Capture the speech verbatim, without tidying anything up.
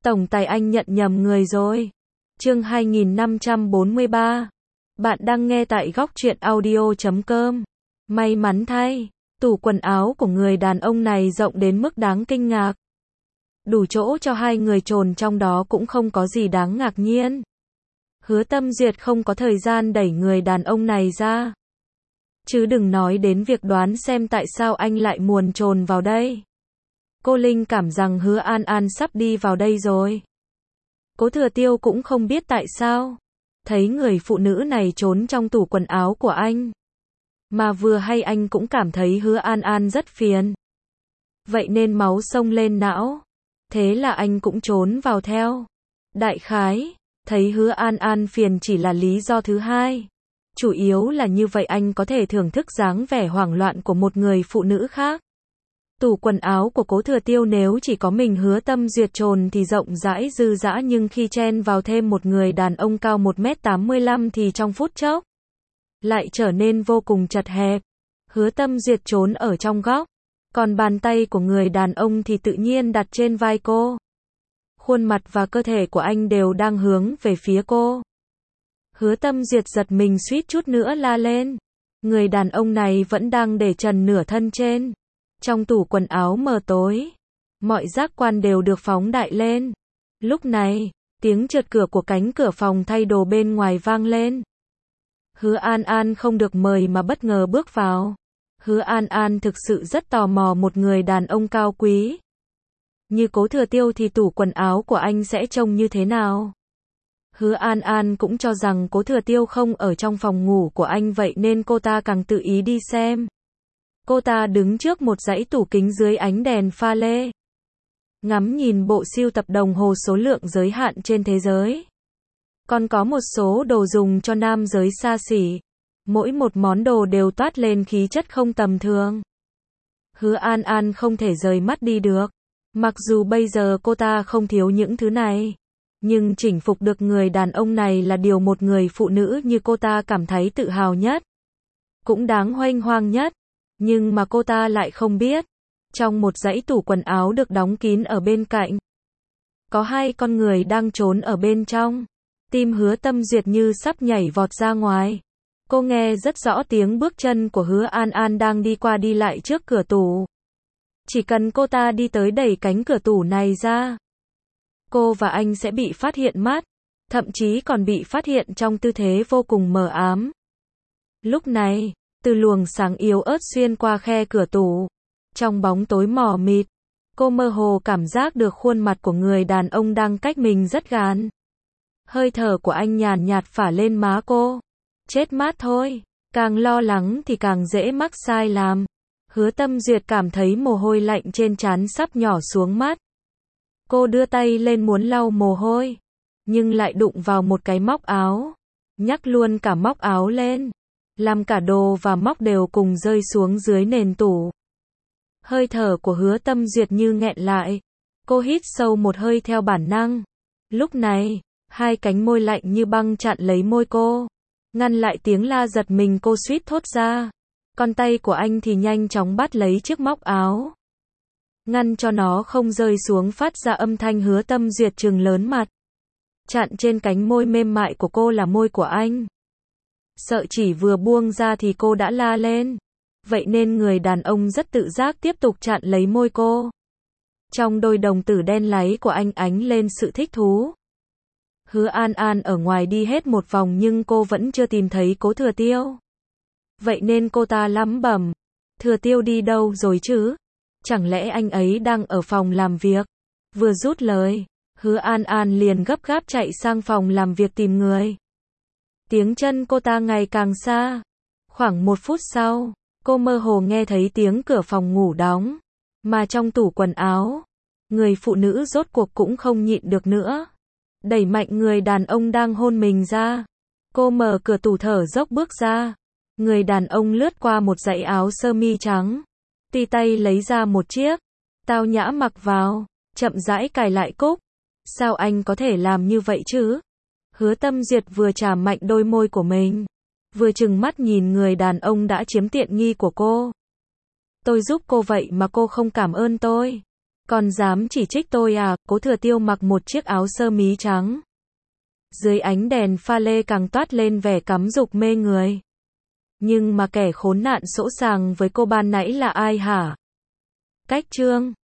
Tổng tài anh nhận nhầm người rồi. Chương hai nghìn năm trăm bốn mươi ba. Bạn đang nghe tại góc truyện audio chấm com. May mắn thay, tủ quần áo của người đàn ông này rộng đến mức đáng kinh ngạc. Đủ chỗ cho hai người trồn trong đó cũng không có gì đáng ngạc nhiên. Hứa Tâm Duyệt không có thời gian đẩy người đàn ông này ra. Chứ đừng nói đến việc đoán xem tại sao anh lại muồn trồn vào đây. Cô Linh cảm rằng Hứa An An sắp đi vào đây rồi. Cố Thừa Tiêu cũng không biết tại sao. Thấy người phụ nữ này trốn trong tủ quần áo của anh. Mà vừa hay anh cũng cảm thấy Hứa An An rất phiền. Vậy nên máu xông lên não. Thế là anh cũng trốn vào theo. Đại khái, thấy Hứa An An phiền chỉ là lý do thứ hai. Chủ yếu là như vậy anh có thể thưởng thức dáng vẻ hoảng loạn của một người phụ nữ khác. Tủ quần áo của Cố Thừa Tiêu nếu chỉ có mình Hứa Tâm Duyệt trồn thì rộng rãi dư dã, nhưng khi chen vào thêm một người đàn ông cao một mét tám mươi lăm thì trong phút chốc lại trở nên vô cùng chật hẹp. Hứa Tâm Duyệt trốn ở trong góc, còn bàn tay của người đàn ông thì tự nhiên đặt trên vai cô. Khuôn mặt và cơ thể của anh đều đang hướng về phía cô. Hứa Tâm Duyệt giật mình suýt chút nữa la lên. Người đàn ông này vẫn đang để trần nửa thân trên. Trong tủ quần áo mờ tối, mọi giác quan đều được phóng đại lên. Lúc này, tiếng trượt cửa của cánh cửa phòng thay đồ bên ngoài vang lên. Hứa An An không được mời mà bất ngờ bước vào. Hứa An An thực sự rất tò mò một người đàn ông cao quý như Cố Thừa Tiêu thì tủ quần áo của anh sẽ trông như thế nào. Hứa An An cũng cho rằng Cố Thừa Tiêu không ở trong phòng ngủ của anh, vậy nên cô ta càng tự ý đi xem. Cô ta đứng trước một dãy tủ kính dưới ánh đèn pha lê, ngắm nhìn bộ sưu tập đồng hồ số lượng giới hạn trên thế giới. Còn có một số đồ dùng cho nam giới xa xỉ. Mỗi một món đồ đều toát lên khí chất không tầm thường. Hứa An An không thể rời mắt đi được. Mặc dù bây giờ cô ta không thiếu những thứ này, nhưng chinh phục được người đàn ông này là điều một người phụ nữ như cô ta cảm thấy tự hào nhất, cũng đáng hoanh hoang nhất. Nhưng mà cô ta lại không biết, trong một dãy tủ quần áo được đóng kín ở bên cạnh, có hai con người đang trốn ở bên trong. Tim Hứa Tâm Duyệt như sắp nhảy vọt ra ngoài. Cô nghe rất rõ tiếng bước chân của Hứa An An đang đi qua đi lại trước cửa tủ. Chỉ cần cô ta đi tới đẩy cánh cửa tủ này ra, cô và anh sẽ bị phát hiện mắt, thậm chí còn bị phát hiện trong tư thế vô cùng mờ ám. Lúc này, từ luồng sáng yếu ớt xuyên qua khe cửa tủ, trong bóng tối mờ mịt, cô mơ hồ cảm giác được khuôn mặt của người đàn ông đang cách mình rất gần. Hơi thở của anh nhàn nhạt phả lên má cô. Chết mát thôi, càng lo lắng thì càng dễ mắc sai lầm. Hứa Tâm Duyệt cảm thấy mồ hôi lạnh trên trán sắp nhỏ xuống mắt. Cô đưa tay lên muốn lau mồ hôi, nhưng lại đụng vào một cái móc áo, nhắc luôn cả móc áo lên, làm cả đồ và móc đều cùng rơi xuống dưới nền tủ. Hơi thở của Hứa Tâm Duyệt như nghẹn lại. Cô hít sâu một hơi theo bản năng. Lúc này, hai cánh môi lạnh như băng chặn lấy môi cô, ngăn lại tiếng la giật mình cô suýt thốt ra. Con tay của anh thì nhanh chóng bắt lấy chiếc móc áo, ngăn cho nó không rơi xuống, phát ra âm thanh. Hứa Tâm Duyệt trừng lớn mặt. Chặn trên cánh môi mềm mại của cô là môi của anh. Sợ chỉ vừa buông ra thì cô đã la lên. Vậy nên người đàn ông rất tự giác tiếp tục chặn lấy môi cô. Trong đôi đồng tử đen láy của anh ánh lên sự thích thú. Hứa An An ở ngoài đi hết một vòng nhưng cô vẫn chưa tìm thấy Cố Thừa Tiêu. Vậy nên cô ta lẩm bẩm, Thừa Tiêu đi đâu rồi chứ? Chẳng lẽ anh ấy đang ở phòng làm việc? Vừa dứt lời, Hứa An An liền gấp gáp chạy sang phòng làm việc tìm người. Tiếng chân cô ta ngày càng xa. Khoảng một phút sau, cô mơ hồ nghe thấy tiếng cửa phòng ngủ đóng. Mà trong tủ quần áo, người phụ nữ rốt cuộc cũng không nhịn được nữa, đẩy mạnh người đàn ông đang hôn mình ra. Cô mở cửa tủ thở dốc bước ra. Người đàn ông lướt qua một dãy áo sơ mi trắng, tùy tay lấy ra một chiếc, tao nhã mặc vào, chậm rãi cài lại cúc. Sao anh có thể làm như vậy chứ? Hứa Tâm Duyệt vừa chạm mạnh đôi môi của mình, vừa trừng mắt nhìn người đàn ông đã chiếm tiện nghi của cô. Tôi giúp cô vậy mà cô không cảm ơn tôi. Còn dám chỉ trích tôi à? Cố Thừa Tiêu mặc một chiếc áo sơ mí trắng. Dưới ánh đèn pha lê càng toát lên vẻ cắm dục mê người. Nhưng mà kẻ khốn nạn sỗ sàng với cô ban nãy là ai hả? Cách Trương